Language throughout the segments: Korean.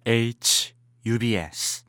HUBS.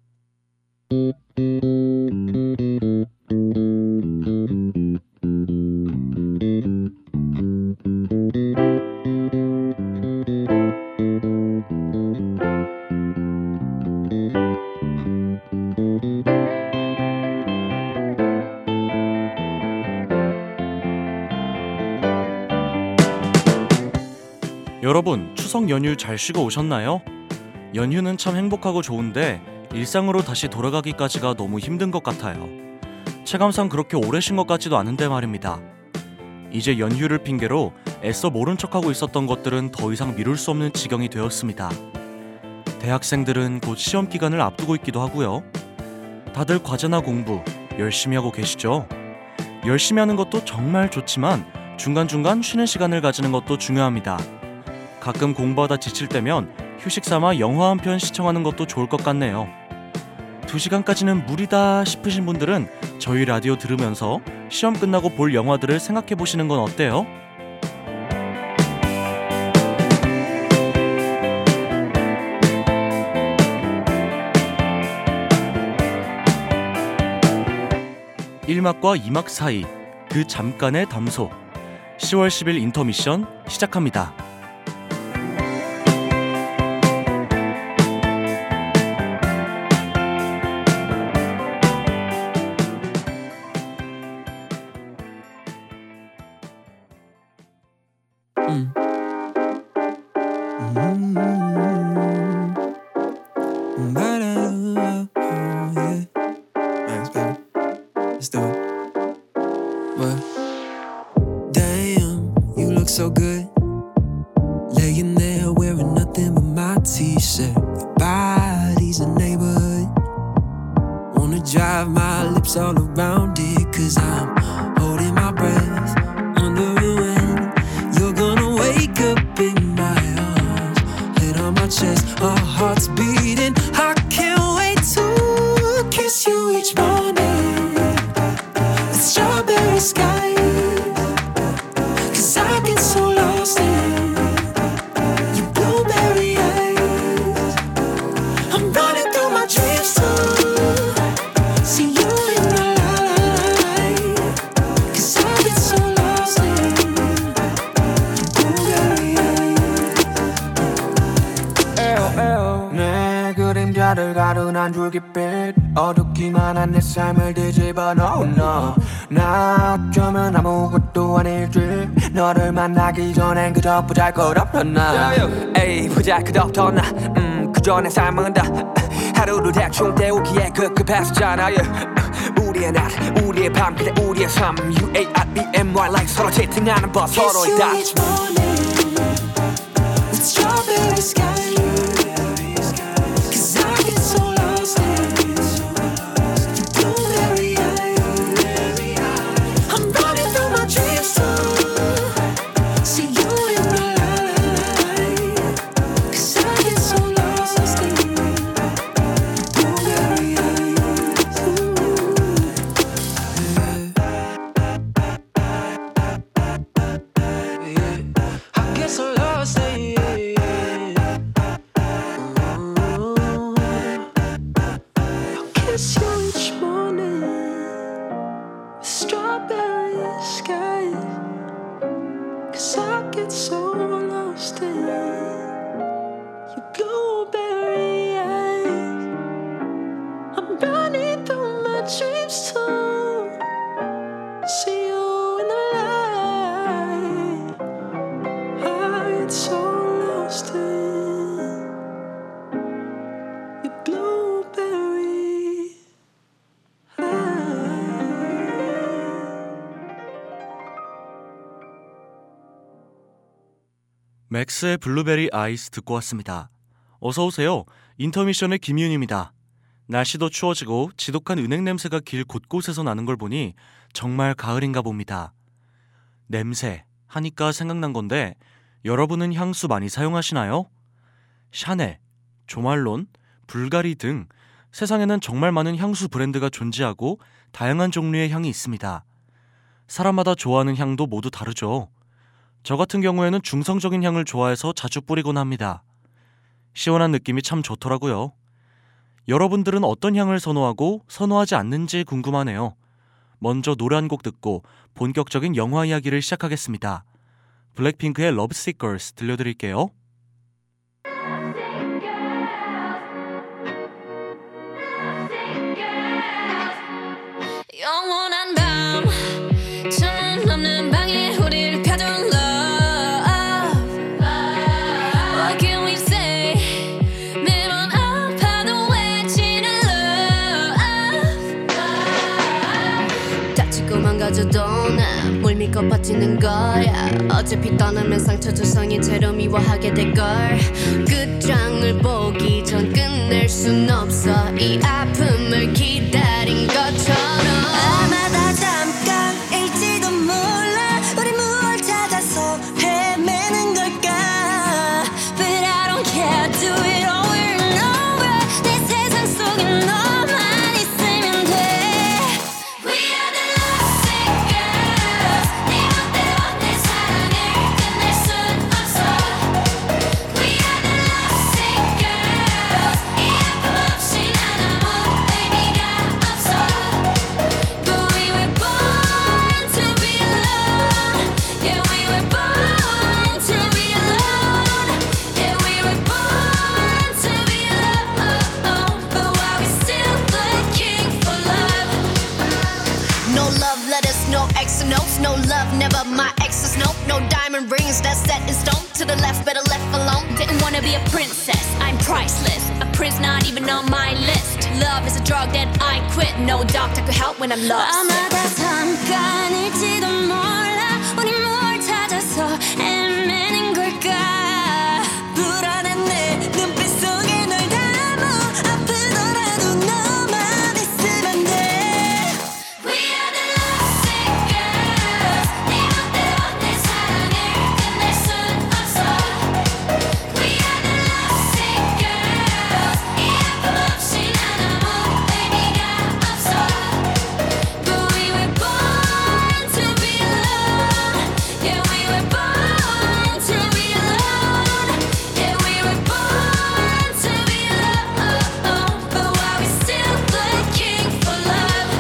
여러분, 추석 연휴 잘 쉬고 오셨나요? 연휴는 참 행복하고 좋은데 일상으로 다시 돌아가기까지가 너무 힘든 것 같아요. 체감상 그렇게 오래 쉰 것 같지도 않은데 말입니다. 이제 연휴를 핑계로 애써 모른 척하고 있었던 것들은 더 이상 미룰 수 없는 지경이 되었습니다. 대학생들은 곧 시험 기간을 앞두고 있기도 하고요. 다들 과제나 공부 열심히 하고 계시죠? 열심히 하는 것도 정말 좋지만 중간중간 쉬는 시간을 가지는 것도 중요합니다. 가끔 공부하다 지칠 때면 휴식 삼아 영화 한 편 시청하는 것도 좋을 것 같네요. 2시간까지는 무리다 싶으신 분들은 저희 라디오 들으면서 시험 끝나고 볼 영화들을 생각해 보시는 건 어때요? 일 막과 2막 사이 그 잠깐의 담소. 10월 10일 인터미션 시작합니다. So good, laying there wearing nothing but my t-shirt. Your body's a neighborhood. Wanna drive my lips all around it, 'cause I'm holding my breath, wondering when you're gonna wake up in my arms, head on my chest, our hearts beating. I can't wait to kiss you each morning, the strawberry sky. 가둔한 줄깃빛 어둡기만 한 내 삶을 뒤집어 놓은 너. 나 어쩌면 아무것도 아닐지. 너를 만나기 전엔 그저 보잘것없던 나. 에이 보잘것없던 나. 그저 내 삶은 다 하루를 대충 때우기에 급급했었잖아. 우리의 낮 우리의 밤 그래 우리의 삶. UAREMY like 서로 채팅하는 법 서로의 다. Kiss you each morning with strawberry sky. 맥스의 블루베리 아이스 듣고 왔습니다. 어서오세요. 인터미션의 김윤입니다. 날씨도 추워지고 지독한 은행 냄새가 길 곳곳에서 나는 걸 보니 정말 가을인가 봅니다. 냄새 하니까 생각난 건데 여러분은 향수 많이 사용하시나요? 샤넬, 조말론, 불가리 등 세상에는 정말 많은 향수 브랜드가 존재하고 다양한 종류의 향이 있습니다. 사람마다 좋아하는 향도 모두 다르죠. 저 같은 경우에는 중성적인 향을 좋아해서 자주 뿌리곤 합니다. 시원한 느낌이 참 좋더라고요. 여러분들은 어떤 향을 선호하고 선호하지 않는지 궁금하네요. 먼저 노래 한 곡 듣고 본격적인 영화 이야기를 시작하겠습니다. 블랙핑크의 Lovesick Girls 들려드릴게요. 영원한 밤 창문 없는 방에 우리를 가둔 love What can we say 매번 아파도 외치는 love 다치고 망가져도 난 뭘 믿고 버티는 거야 어차피 떠나면 상처 조성인 채로 미워하게 될걸 끝장을 보기 전 끝낼 순 없어 이 아픔을 기다린 것처럼 아마 다 잠깐일지도 몰라 우리 무얼 찾아서 헤매는 걸까 But I don't care do it over and over 내 세상 속에 너만 있으면 돼 We are the lovesick girls 네 멋대로 내 사랑을 끝낼 순 없어 We are the lovesick girls 이 아픔 없이 난 아무 의미가 없어 But we were born to be alone Yeah we were born to be alone Yeah we were born to be alone But why we still looking for love No love letters, no X notes No love, never my exes, nope No diamond rings, that's set in stone To the left, better left alone Didn't wanna be a princess, I'm priceless A prince not even on my list Love is a drug that I quit No doctor could help when I'm lost 아마 다 잠깐일지도 몰라 우리 뭘 찾아서 헤매는 걸까 불안한 내 눈빛 속에 널 담아 아프더라도 너만 있으면 돼 We are the lovesick girls 네 멋대로 내 사랑을 끝낼 순 없어 We are the lovesick girls 이 아픔 없이 난 아무 의미가 없어 But we were born to be alone Yeah we were born to be alone Yeah we were born to be alone But why we still looking for love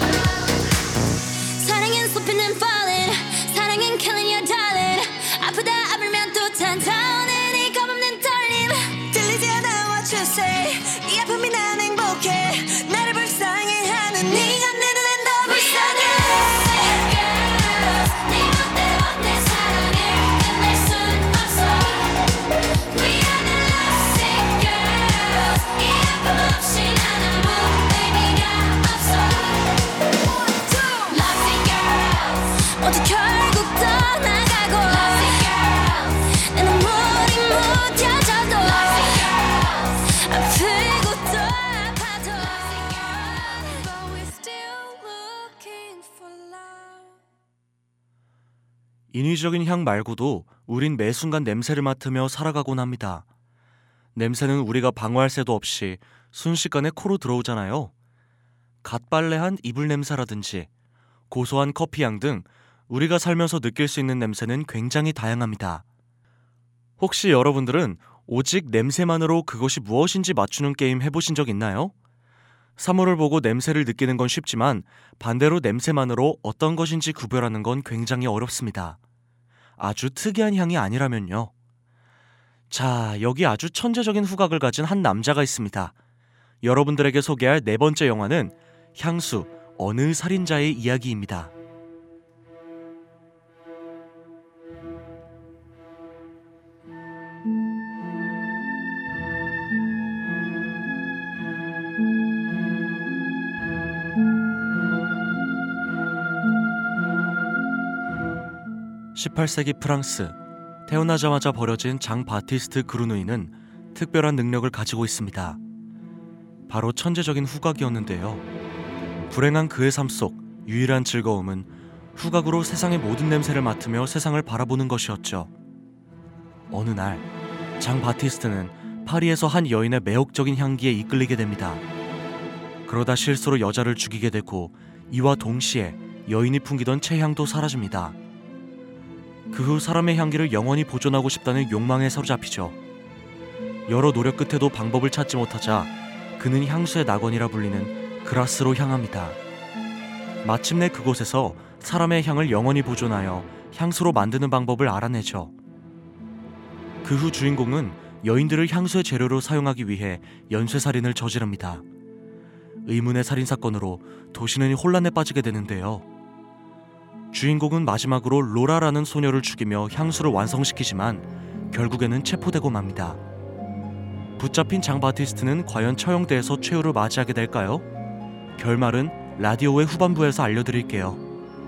사랑은 숲이는 falling 사랑은 killing your darling 아프다 아프면 또 찾아오는 이 겁없는 떨림 들리지 않아 what you say 이 아픔이 난 행복해 나를 불쌍해하는 네가 내 눈엔 더 불쌍해 네 멋대로 내 사랑을 끝낼 순 없어 We are the lovesick girls 이 아픔 없이 난 아무 의미가 없어 Lovesick girls 모두 결국 떠나가고 Lovesick girls 내 눈물이 묻혀져도 Lovesick girls 아프고 또 아파도 Lovesick girls But we're still looking for love 인위적인 향 말고도 우린 매 순간 냄새를 맡으며 살아가곤 합니다. 냄새는 우리가 방어할 새도 없이 순식간에 코로 들어오잖아요. 갓 빨래한 이불 냄새라든지 고소한 커피향 등 우리가 살면서 느낄 수 있는 냄새는 굉장히 다양합니다. 혹시 여러분들은 오직 냄새만으로 그것이 무엇인지 맞추는 게임 해보신 적 있나요? 사물을 보고 냄새를 느끼는 건 쉽지만 반대로 냄새만으로 어떤 것인지 구별하는 건 굉장히 어렵습니다. 아주 특이한 향이 아니라면요. 자, 여기 아주 천재적인 후각을 가진 한 남자가 있습니다. 여러분들에게 소개할 네 번째 영화는 향수, 어느 살인자의 이야기입니다. (18세기) 프랑스, 태어나자마자 버려진 장 바티스트 그루누이는 특별한 능력을 가지고 있습니다. 바로 천재적인 후각이었는데요. 불행한 그의 삶 속 유일한 즐거움은 후각으로 세상의 모든 냄새를 맡으며 세상을 바라보는 것이었죠. 어느 날 장 바티스트는 파리에서 한 여인의 매혹적인 향기에 이끌리게 됩니다. 그러다 실수로 여자를 죽이게 되고 이와 동시에 여인이 풍기던 체향도 사라집니다. 그 후 사람의 향기를 영원히 보존하고 싶다는 욕망에 사로잡히죠. 여러 노력 끝에도 방법을 찾지 못하자 그는 향수의 낙원이라 불리는 그라스로 향합니다. 마침내 그곳에서 사람의 향을 영원히 보존하여 향수로 만드는 방법을 알아내죠. 그 후 주인공은 여인들을 향수의 재료로 사용하기 위해 연쇄살인을 저지릅니다. 의문의 살인사건으로 도시는 혼란에 빠지게 되는데요. 주인공은 마지막으로 로라라는 소녀를 죽이며 향수를 완성시키지만 결국에는 체포되고 맙니다. 붙잡힌 장 바티스트는 과연 처형대에서 최후를 맞이하게 될까요? 결말은 라디오의 후반부에서 알려드릴게요.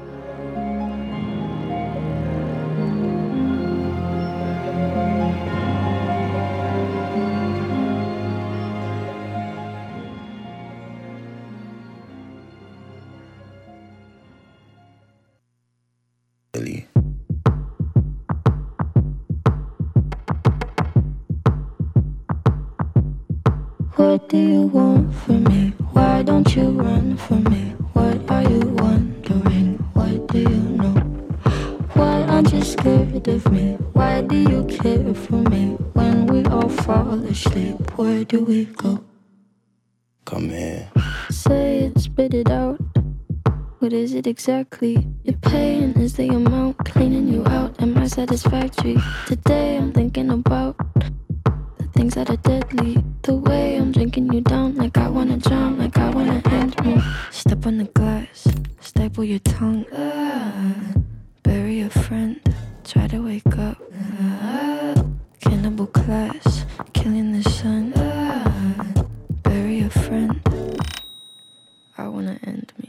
What do you want from me? Why don't you run from me? What are you wondering? What do you know? Why aren't you scared of me? Why do you care for me? When we all fall asleep, where do we go? Come here. Say it, spit it out. What is it exactly? Your pain is the amount cleaning you out. Am I satisfactory? Today I'm thinking about the things that are deadly. The way I'm drinking you down, like I wanna drown, like I wanna end me. Step on the glass, staple your tongue. Bury a friend, try to wake up. Cannibal class, killing the sun. Bury a friend, I wanna end me.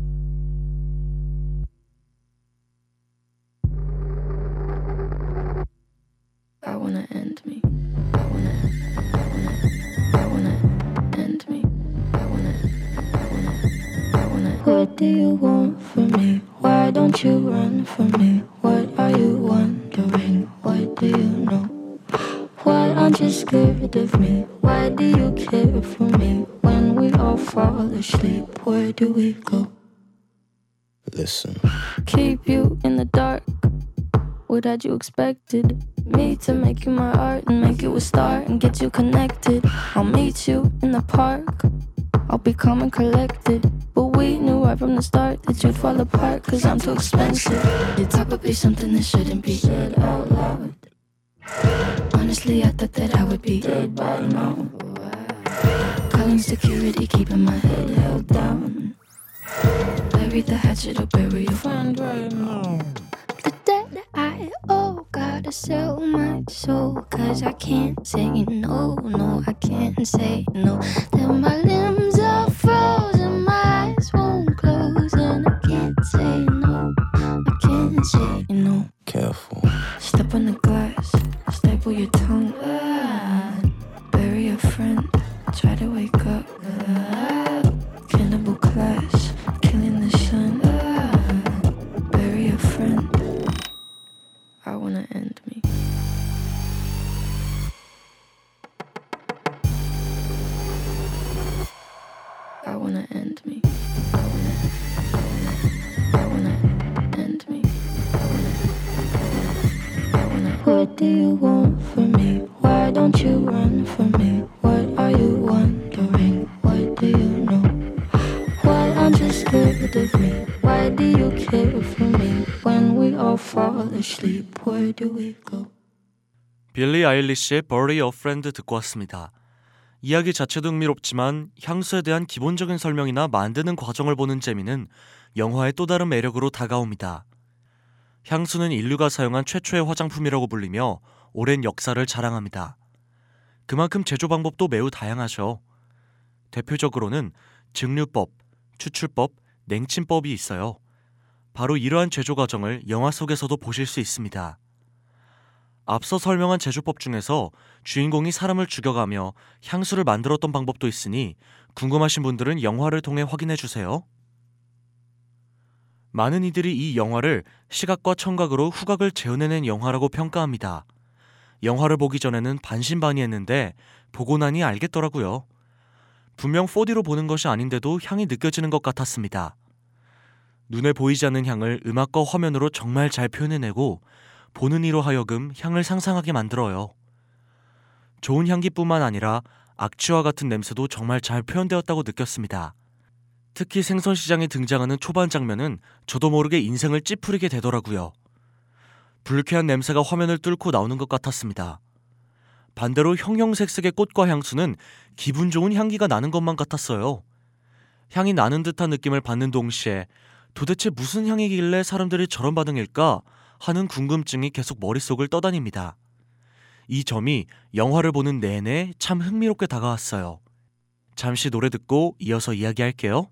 I wanna end me. I wanna end me. I wanna. What do you want from me? Why don't you run from me? What are you wondering? What do you know? Why aren't you scared of me? Why do you care for me? When we all fall asleep, where do we go? Listen. Keep you in the dark. What had you expected? Me to make you my art and make you a star and get you connected. I'll meet you in the park. I'll be calm and collected. But we knew right from the start that you'd fall apart, cause I'm too expensive. Your talk would be something that shouldn't be said out loud. Honestly, I thought that I would be dead by now. Calling security, keeping my head held down. Bury the hatchet or bury your friend right now. The debt I owe, gotta sell my soul, cause I can't say no, no, I can't say no. Then my limbs are frozen, my eyes won't close, and I can't say no, I can't say no. Careful. Step on the glass, staple your tongue. Bury a friend, try to wake up. Cannibal class, killing the sun. Bury a friend, I wanna end me. I wanna end me. I wanna end me. What do you want from me? Why don't you run from me? What are you wondering? What do you know? Why aren't you scared of me? Why do you care for me? When we all fall asleep, where do we go? 빌리 아일리시의 Bury a Friend 듣고 왔습니다. 이야기 자체도 흥미롭지만 향수에 대한 기본적인 설명이나 만드는 과정을 보는 재미는 영화의 또 다른 매력으로 다가옵니다. 향수는 인류가 사용한 최초의 화장품이라고 불리며 오랜 역사를 자랑합니다. 그만큼 제조 방법도 매우 다양하죠. 대표적으로는 증류법, 추출법, 냉침법이 있어요. 바로 이러한 제조 과정을 영화 속에서도 보실 수 있습니다. 앞서 설명한 제조법 중에서 주인공이 사람을 죽여가며 향수를 만들었던 방법도 있으니 궁금하신 분들은 영화를 통해 확인해 주세요. 많은 이들이 이 영화를 시각과 청각으로 후각을 재현해낸 영화라고 평가합니다. 영화를 보기 전에는 반신반의했는데 보고 나니 알겠더라고요. 분명 4D로 보는 것이 아닌데도 향이 느껴지는 것 같았습니다. 눈에 보이지 않는 향을 음악과 화면으로 정말 잘 표현해내고 보는 이로 하여금 향을 상상하게 만들어요. 좋은 향기뿐만 아니라 악취와 같은 냄새도 정말 잘 표현되었다고 느꼈습니다. 특히 생선시장에 등장하는 초반 장면은 저도 모르게 인생을 찌푸리게 되더라고요. 불쾌한 냄새가 화면을 뚫고 나오는 것 같았습니다. 반대로 형형색색의 꽃과 향수는 기분 좋은 향기가 나는 것만 같았어요. 향이 나는 듯한 느낌을 받는 동시에 도대체 무슨 향이길래 사람들이 저런 반응일까 하는 궁금증이 계속 머릿속을 떠다닙니다. 이 점이 영화를 보는 내내 참 흥미롭게 다가왔어요. 잠시 노래 듣고 이어서 이야기할게요.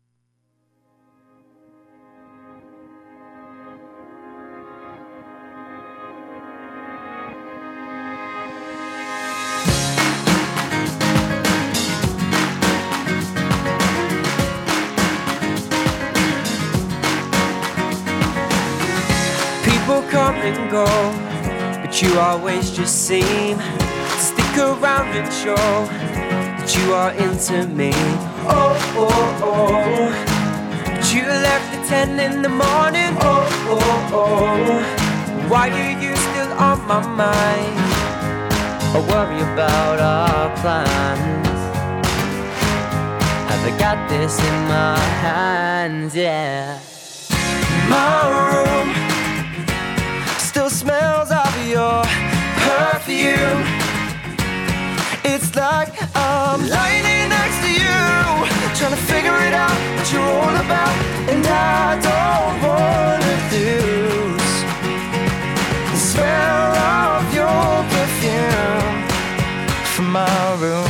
People come and go, but you always just seem to stick around and show that you are into me. Oh, oh, oh. But you left at 10 in the morning. Oh, oh, oh. Why are you still on my mind? I worry about our plans. Have I got this in my hands? Yeah. My room still smells of your perfume. It's like I'm lying next to you, trying to figure it out what you're all about. And I don't wanna lose the smell of your perfume from my room.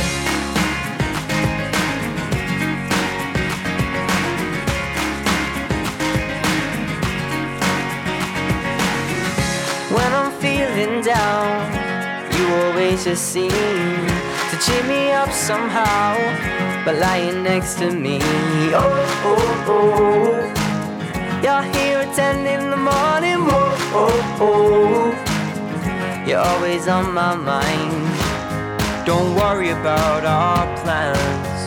When I'm feeling down, you always just seem to cheer me up somehow by lying next to me. Oh, oh, oh. You're here at 10 in the morning. Oh, oh, oh. You're always on my mind. Don't worry about our plans,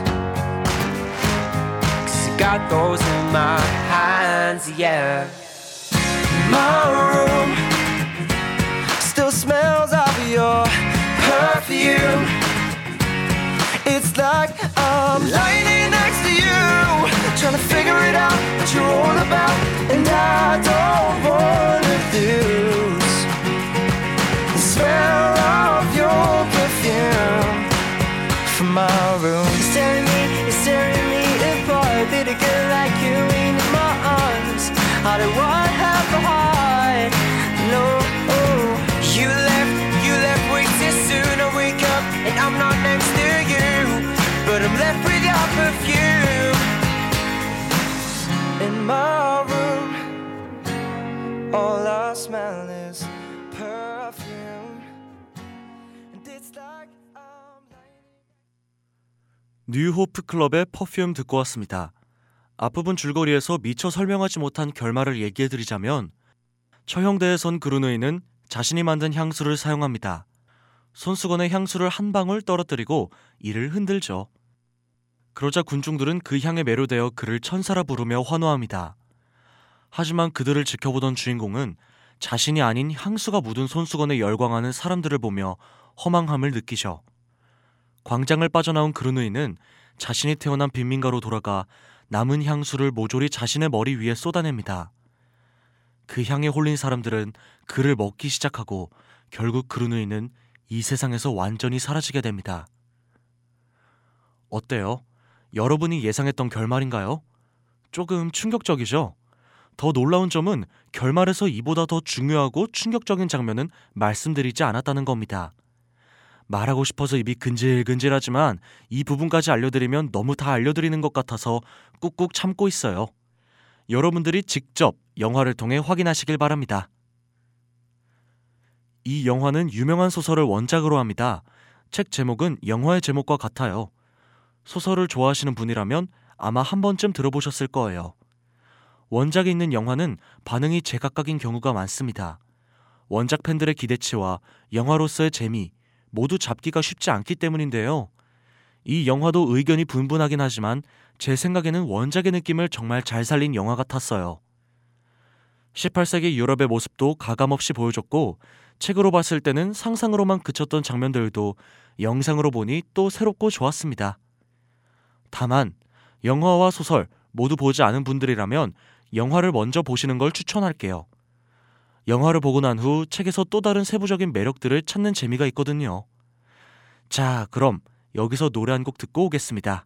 'cause I got those in my hands, yeah. My room still smells of your perfume. It's like I'm lying next to you, trying to figure it out what you're all about. And I don't wanna lose the smell of your perfume from my room. You're tearing me apart. Did a girl like you in my arms? How do I have a heart? No. You left way too soon. I wake up and I'm not next to you, but I'm left with your perfume in my room. All I smell is perfume, and it's like I'm lying. 뉴호프 클럽의 퍼퓸 듣고 왔습니다. 앞부분 줄거리에서 미처 설명하지 못한 결말을 얘기해드리자면 처형대에선 그루누이는 자신이 만든 향수를 사용합니다. 손수건에 향수를 한 방울 떨어뜨리고 이를 흔들죠. 그러자 군중들은 그 향에 매료되어 그를 천사라 부르며 환호합니다. 하지만 그들을 지켜보던 주인공은 자신이 아닌 향수가 묻은 손수건에 열광하는 사람들을 보며 허망함을 느끼죠. 광장을 빠져나온 그루누이는 자신이 태어난 빈민가로 돌아가 남은 향수를 모조리 자신의 머리 위에 쏟아냅니다. 그 향에 홀린 사람들은 그를 먹기 시작하고 결국 그루누이는 이 세상에서 완전히 사라지게 됩니다. 어때요? 여러분이 예상했던 결말인가요? 조금 충격적이죠? 더 놀라운 점은 결말에서 이보다 더 중요하고 충격적인 장면은 말씀드리지 않았다는 겁니다. 말하고 싶어서 입이 근질근질하지만 이 부분까지 알려드리면 너무 다 알려드리는 것 같아서 꾹꾹 참고 있어요. 여러분들이 직접 영화를 통해 확인하시길 바랍니다. 이 영화는 유명한 소설을 원작으로 합니다. 책 제목은 영화의 제목과 같아요. 소설을 좋아하시는 분이라면 아마 한 번쯤 들어보셨을 거예요. 원작에 있는 영화는 반응이 제각각인 경우가 많습니다. 원작 팬들의 기대치와 영화로서의 재미 모두 잡기가 쉽지 않기 때문인데요. 이 영화도 의견이 분분하긴 하지만 제 생각에는 원작의 느낌을 정말 잘 살린 영화 같았어요. 18세기 유럽의 모습도 가감없이 보여줬고 책으로 봤을 때는 상상으로만 그쳤던 장면들도 영상으로 보니 또 새롭고 좋았습니다. 다만 영화와 소설 모두 보지 않은 분들이라면 영화를 먼저 보시는 걸 추천할게요. 영화를 보고 난 후 책에서 또 다른 세부적인 매력들을 찾는 재미가 있거든요. 자, 그럼 여기서 노래 한 곡 듣고 오겠습니다.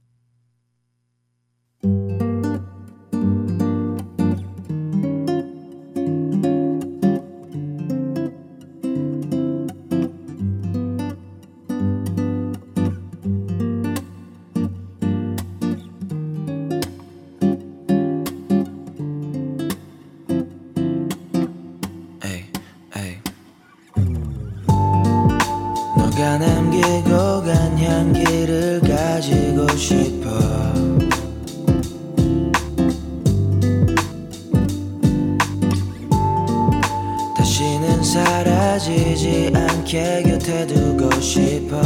너가 남기고 간 향기를 가지고 싶어. 다시는 사라지지 않게 곁에 두고 싶어.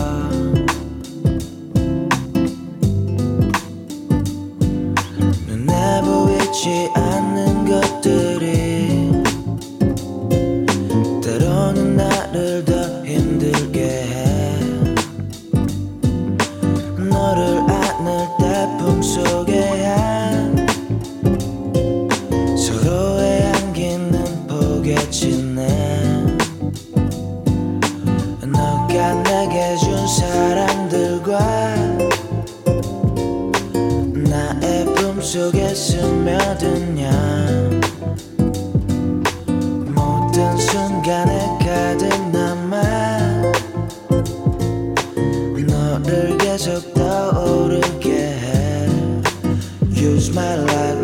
눈에 보이지 않는 것들이 때로는 나를 더 힘들게 해. 너를 안을 때 품속에야 서로의 향기는 포개지네. 너가 내게 준 사람들과 나의 품속에 스며드냐. 모든 순간에 가득 남아 너를 계속 떠오르게 해. Use my like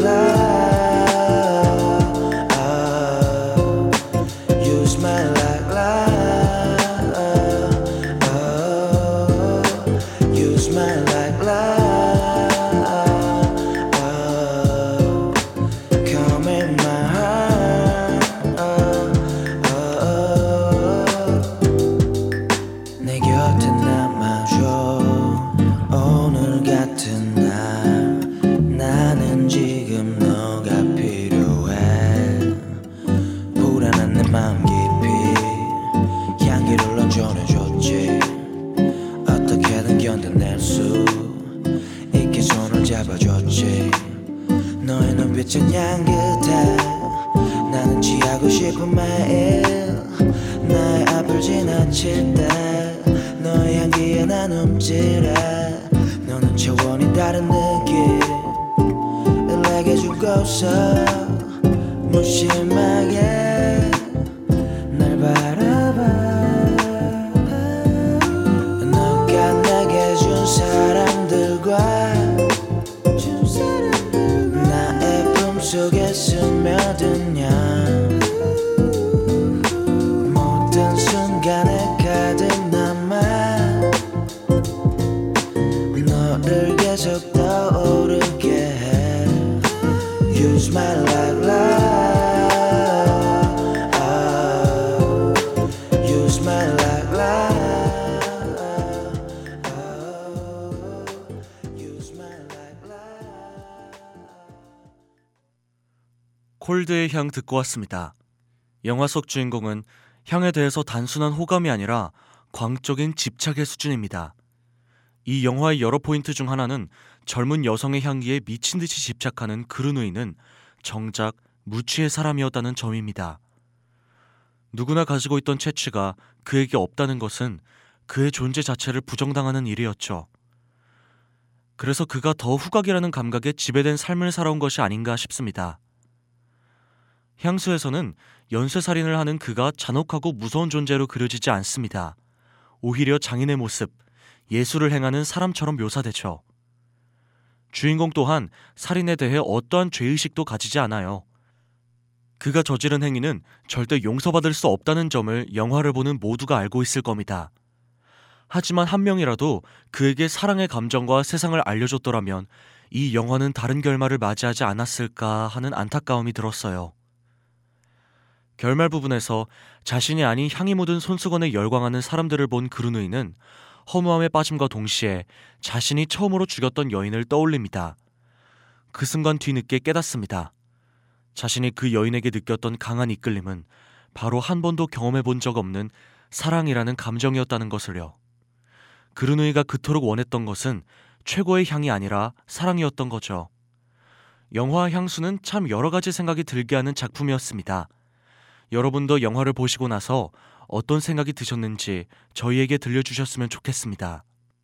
love, oh. Use my like love, oh. Use my like love, oh. Come in my heart, oh, oh. 내 곁에 남아줘. 오늘 같은 날 나는 지금 너가 필요해. 불안한 내 마음 깊이 향기를 넌 전해줬지. 어떻게든 견뎌낼 수 있게 손을 잡아줬지. 너의 눈빛은 향긋해. 나는 취하고 싶은 매일 나의 앞을 지나칠 때 너의 향기에 난 움찔해. 너는 차원이 다른 느낌을 내게 주고서 무심하게 날 바라봐. 너가 내게 준 사람들과 나의 품속에 스며드냐. 모든 순간에 가득 남아 너를 계속 떠오르게 해. Use my like love, oh. Use my like love, oh. Use my like love. 콜드의 향 듣고 왔습니다. 영화 속 주인공은 향에 대해서 단순한 호감이 아니라 광적인 집착의 수준입니다. 이 영화의 여러 포인트 중 하나는 젊은 여성의 향기에 미친 듯이 집착하는 그르누이는 정작 무취의 사람이었다는 점입니다. 누구나 가지고 있던 채취가 그에게 없다는 것은 그의 존재 자체를 부정당하는 일이었죠. 그래서 그가 더 후각이라는 감각에 지배된 삶을 살아온 것이 아닌가 싶습니다. 향수에서는 연쇄살인을 하는 그가 잔혹하고 무서운 존재로 그려지지 않습니다. 오히려 장인의 모습, 예술을 행하는 사람처럼 묘사되죠. 주인공 또한 살인에 대해 어떠한 죄의식도 가지지 않아요. 그가 저지른 행위는 절대 용서받을 수 없다는 점을 영화를 보는 모두가 알고 있을 겁니다. 하지만 한 명이라도 그에게 사랑의 감정과 세상을 알려줬더라면 이 영화는 다른 결말을 맞이하지 않았을까 하는 안타까움이 들었어요. 결말 부분에서 자신이 아닌 향이 묻은 손수건에 열광하는 사람들을 본 그르누이는 허무함에 빠짐과 동시에 자신이 처음으로 죽였던 여인을 떠올립니다. 그 순간 뒤늦게 깨닫습니다. 자신이 그 여인에게 느꼈던 강한 이끌림은 바로 한 번도 경험해 본 적 없는 사랑이라는 감정이었다는 것을요. 그르누이가 그토록 원했던 것은 최고의 향이 아니라 사랑이었던 거죠. 영화 향수는 참 여러 가지 생각이 들게 하는 작품이었습니다. 여러분도 영화를 보시고 나서 어떤 생각이 드셨는지 저희에게 들려주셨으면 좋겠습니다.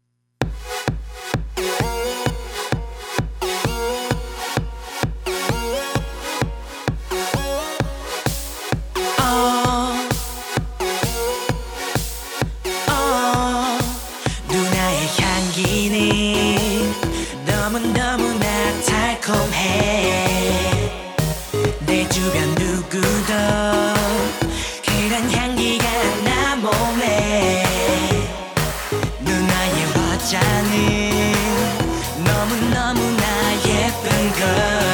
누나의 향기는 너무너무나 달콤해. 내 주변 누구도 그런 향기가 나 몰래. 누나의 화장은 너무너무나 예쁜 걸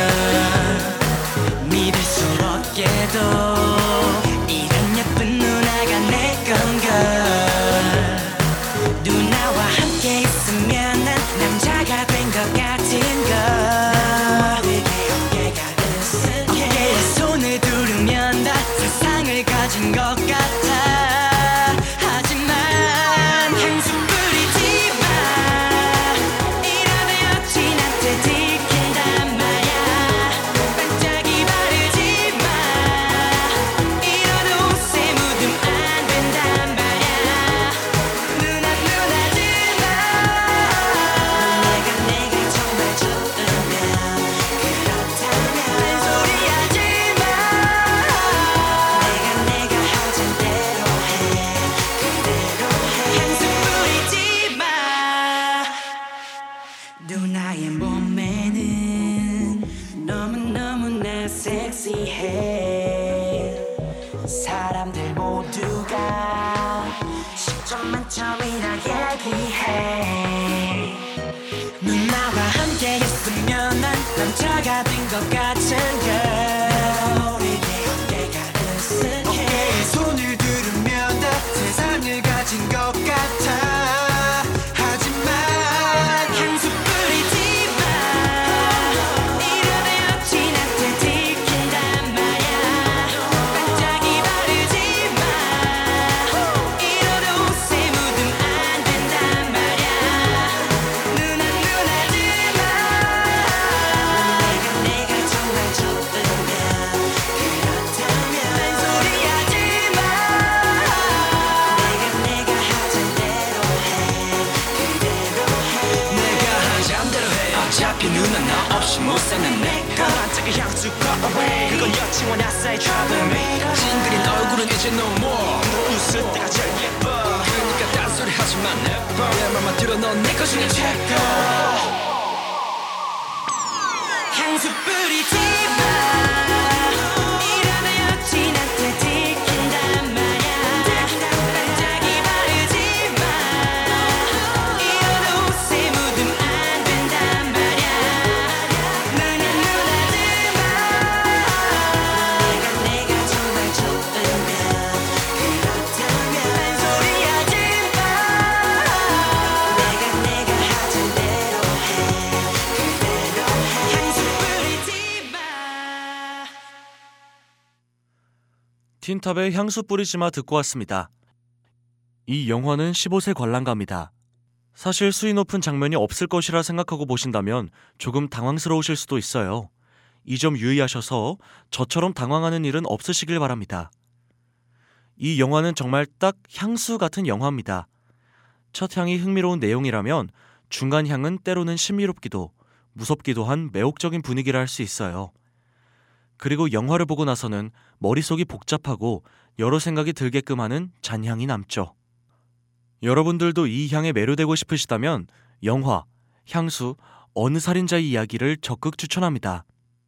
믿을 수 없게도 이런 예쁜 누나가 내 건걸. 누나와 함께 있으면 난 남자가 된 것 같은 걸. 어깨에 손을 두르면 다 세상을 가진 것 같아. 하지만 향수 뿌리지 마. 이러면 여친한테 들킨단 말야. 반짝이 바르지 마. 이러도 옷에 묻으면 안 된단 말야. 누나 누나지 마. 내가 정말 좋으면 그렇다면 소리 하지 마. 내가 하던 대로 해. 그대로 해. 향수 뿌리지 마. 누나의 몸매는 너무너무나 섹시해. 사람들 모두가 10점 만점이라 얘기해. 누나와 함께 있으면 난 남자가 된 것 같은 걸. 어깨에 손을 두르면 다 세상을 가진 것 같아. 하지만 향수 뿌리지 마. 이러면 여친한테 들킨단 말야. 반짝이 바르지 마. 이러도 옷에 묻으면 안 된단 말야. 누나 누나지 마. 내가 정말 좋으면 그렇다면 소리 하지 마. 내가 하던 대로 해. 그대로 해. 내가 하던 대로 해. 어차피 누나 나 없이 못 사는 내꺼. 반짝이 향수 go away. 그건 여친과 나 사이 trouble maker. 찡그린 얼굴은 이제 no more. 웃을 때가 제일 예뻐. 그러니까 딴소리 하지마 never. 내 맘만 들어 넌 내 것 중에 최고. 향수 뿌리지 마. 이러면 여친한테 들킨단 말야. 반짝이 바르지 마. 이러도 옷에 묻으면 안 된단 말야. 누나 누나지 마. 내가 정말 좋으면 그렇다면 소리 하지 마. 내가 하던 대로 해. 그대로 해. 향수 뿌리지 마. 틴탑의 향수 뿌리지마 듣고 왔습니다. 이 영화는 15세 관람가입니다. 사실 수위 높은 장면이 없을 것이라 생각하고 보신다면 조금 당황스러우실 수도 있어요. 이 점 유의하셔서 저처럼 당황하는 일은 없으시길 바랍니다. 이 영화는 정말 딱 향수 같은 영화입니다. 첫 향이 흥미로운 내용이라면 중간 향은 때로는 신비롭기도 무섭기도 한 매혹적인 분위기라 할 수 있어요. 그리고 영화를 보고 나서는 머릿속이 복잡하고 여러 생각이 들게끔 하는 잔향이 남죠. 여러분들도 이 향에 매료되고 싶으시다면 영화, 향수, 어느 살인자의 이야기를 적극 추천합니다.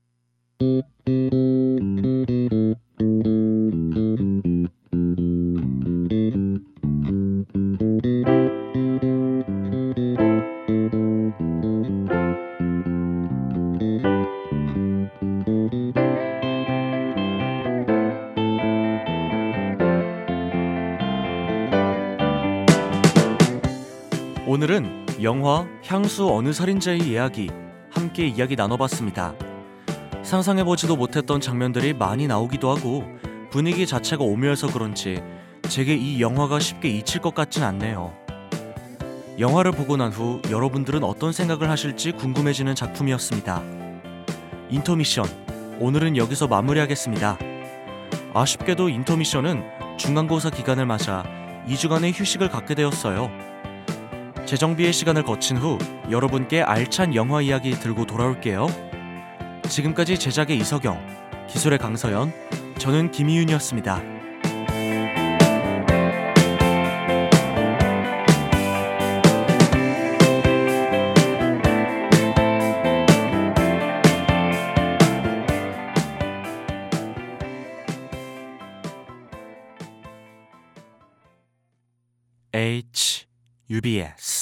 오늘은 영화 향수 어느 살인자의 이야기 함께 이야기 나눠봤습니다. 상상해보지도 못했던 장면들이 많이 나오기도 하고 분위기 자체가 오묘해서 그런지 제게 이 영화가 쉽게 잊힐 것 같진 않네요. 영화를 보고 난 후 여러분들은 어떤 생각을 하실지 궁금해지는 작품이었습니다. 인터미션, 오늘은 여기서 마무리하겠습니다. 아쉽게도 인터미션은 중간고사 기간을 맞아 2주간의 휴식을 갖게 되었어요. 재정비의 시간을 거친 후 여러분께 알찬 영화 이야기 들고 돌아올게요. 지금까지 제작의 이석영, 기술의 강서연, 저는 김희윤이었습니다. UBS